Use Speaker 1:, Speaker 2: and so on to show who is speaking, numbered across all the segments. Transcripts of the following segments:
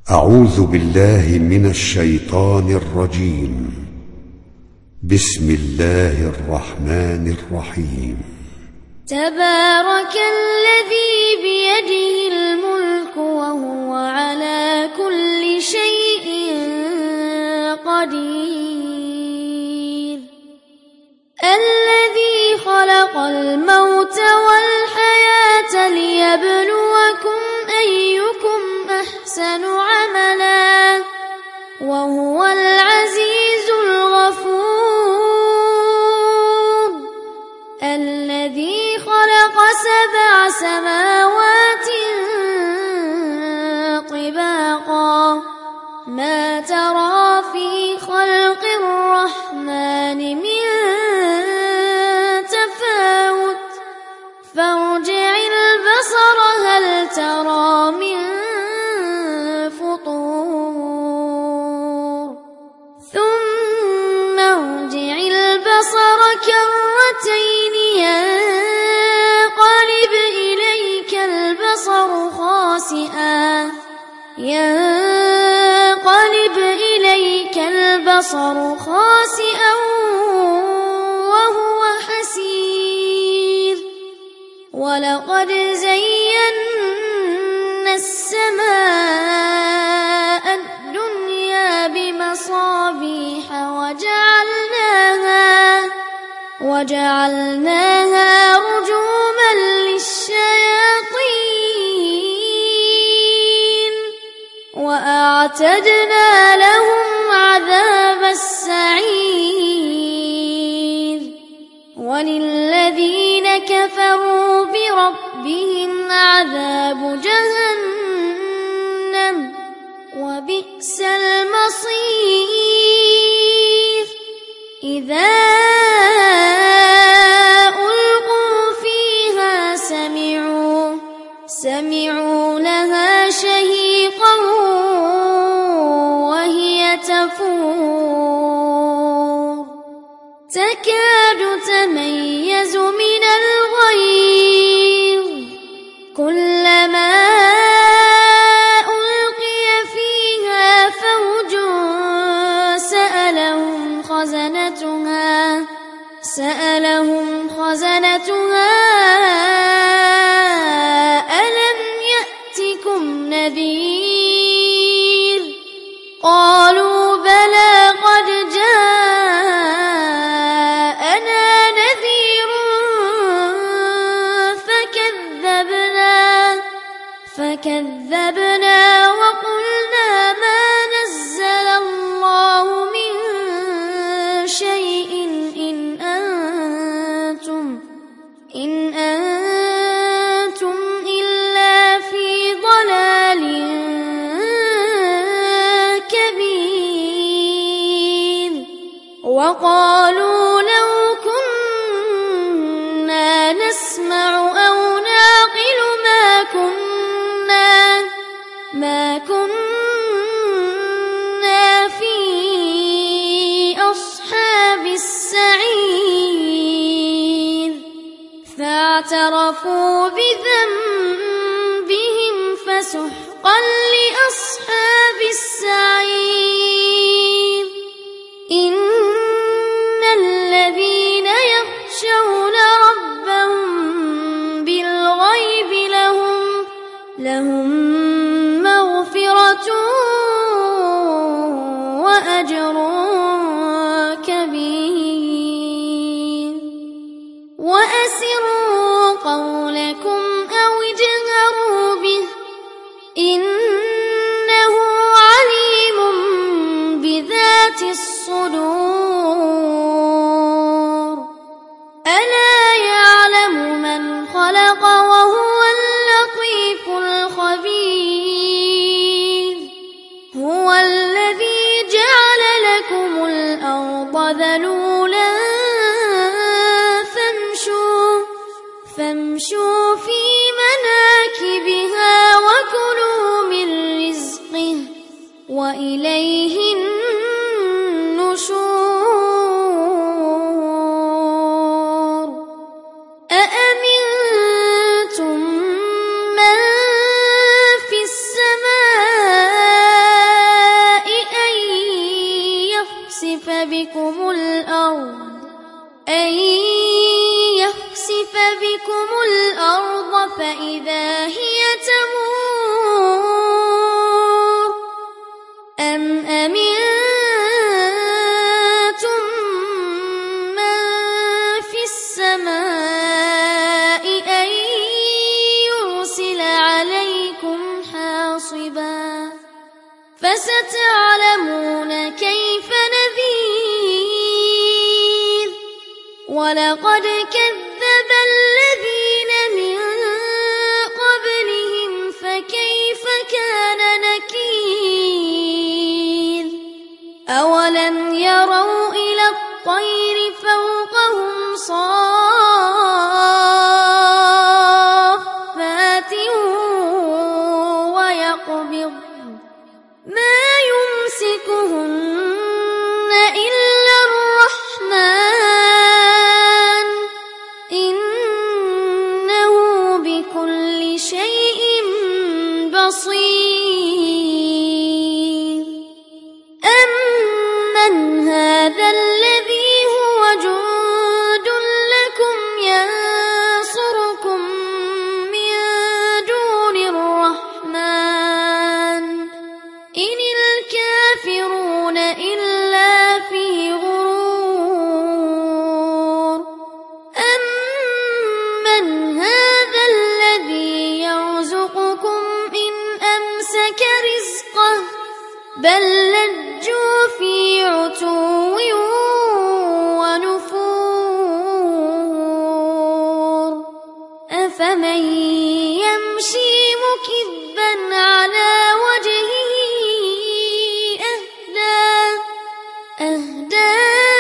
Speaker 1: أعوذ بالله من الشيطان الرجيم. بسم الله الرحمن الرحيم.
Speaker 2: تبارك الذي بيده الملك وهو على كل شيء قدير. الذي خلق الموت والحياة ليبلوكم أيكم أحسن عملا وهو العزيز الغفور. الذي خلق 7 سماوات طباقا ما ترى في خلق الرحمن من تفاوت فارجع البصر هل ترى من فطور ثم ارجع البصر كرتين ينقلب إليك البصر خاسئا وهو حسير. ولقد زينا السماء الدنيا بمصابيح وجعلناها رجوما للشياطين وأعتدنا لهم عذاب السعير. وللذين كفروا بربهم عذاب جهنم وبئس المصير. إذا ألقوا فيها سمعوا لها شهيقا وهي تفور تكاد تميز من الغيظ كلما ألقي فيها فوج سألهم خزنتها ألم يأتكم نذير قالوا بلى قد جاءنا نذير فكذبنا وقلنا ما نزل الله من شيء إن أنتم إلا في ضلال كبير. وقالوا لو كنا نسمع أو نعقل ما كنا في أصحاب السعير. فاعترفوا بذنبهم فسحقا لأصحاب السعير. إن الذين يخشون ربهم بالغيب لهم مغفرة وأجر كبير. وأسروا قولكم أو اجهروا به إنه عليم بذات الصدور. ألا يعلم من خلق وهو اللطيف الخبير. هو الذي جعل لكم الأرض ذلولا فامشوا في مناكبها وكلوا من رزقه وإليه النشور. أأمنتم من في السماء أأمنتم من في السماء أن يرسل عليكم حاصبا فستعلمون كيف نذير ولقد كذب الذين من قبلهم فكيف كان نكير أولم يروا إلى الطير فوقهم صافات ويقبض ما يمسكهن إلا الرحمن إنه بكل شيء بصير أمن هذا الذي هو جند لكم ينصركم من دون الرحمن إن الكافرون إلا في غرور أمن هذا الذي يرزقكم إن أمسك رزقه بل لجوا في عتو ونفور أفمن يمشي مكبا على وجهه أهدى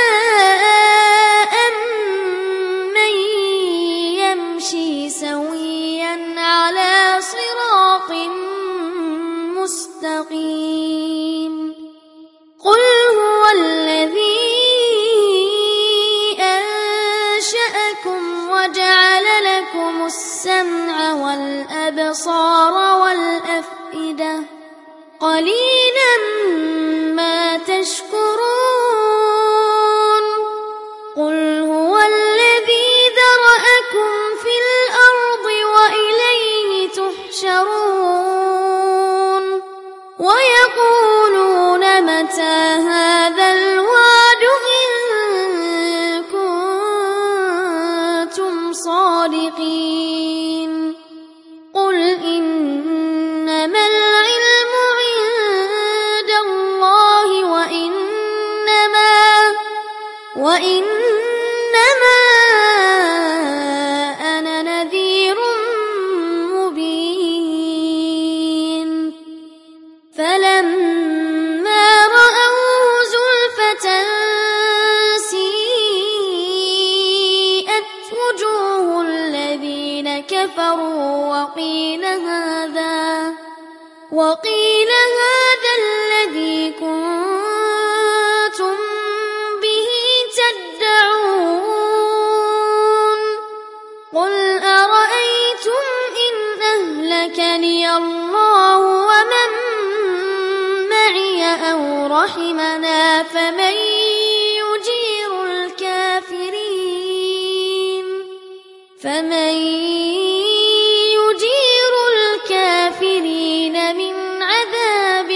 Speaker 2: أمن يمشي سويا على صراط مستقيم قل هو الذي أنشأكم وجعل لكم السمع والأبصار والأفئدة قليلا ما تشكرون قل هو الذي ذرأكم في الأرض وإليه تحشرون ويقولون متى هذا الوعد إن كنتم صادقين قل إنما العلم عند الله وإنما أنا نذير مبين فلما رأوه زلفة سيئت وجوه الذين كفروا وقيل هذا الذي كنتم به تدعون قل أرأيتم إن أهلكني الله ومن معي أو رحمنا فمن يجير الكافرين من عذاب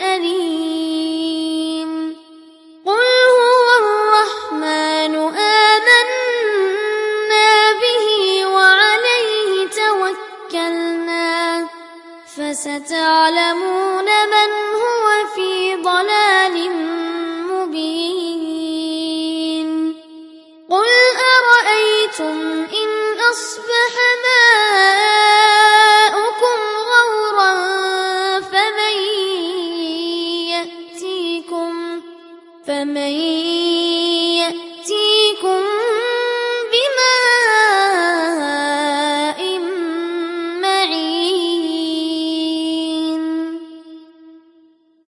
Speaker 2: أليم قل هو الرحمن آمنا به وعليه توكلنا فستعلمون من هو في ضلال مبين قل أرأيتم إن أصبح ماؤكم غورا فمن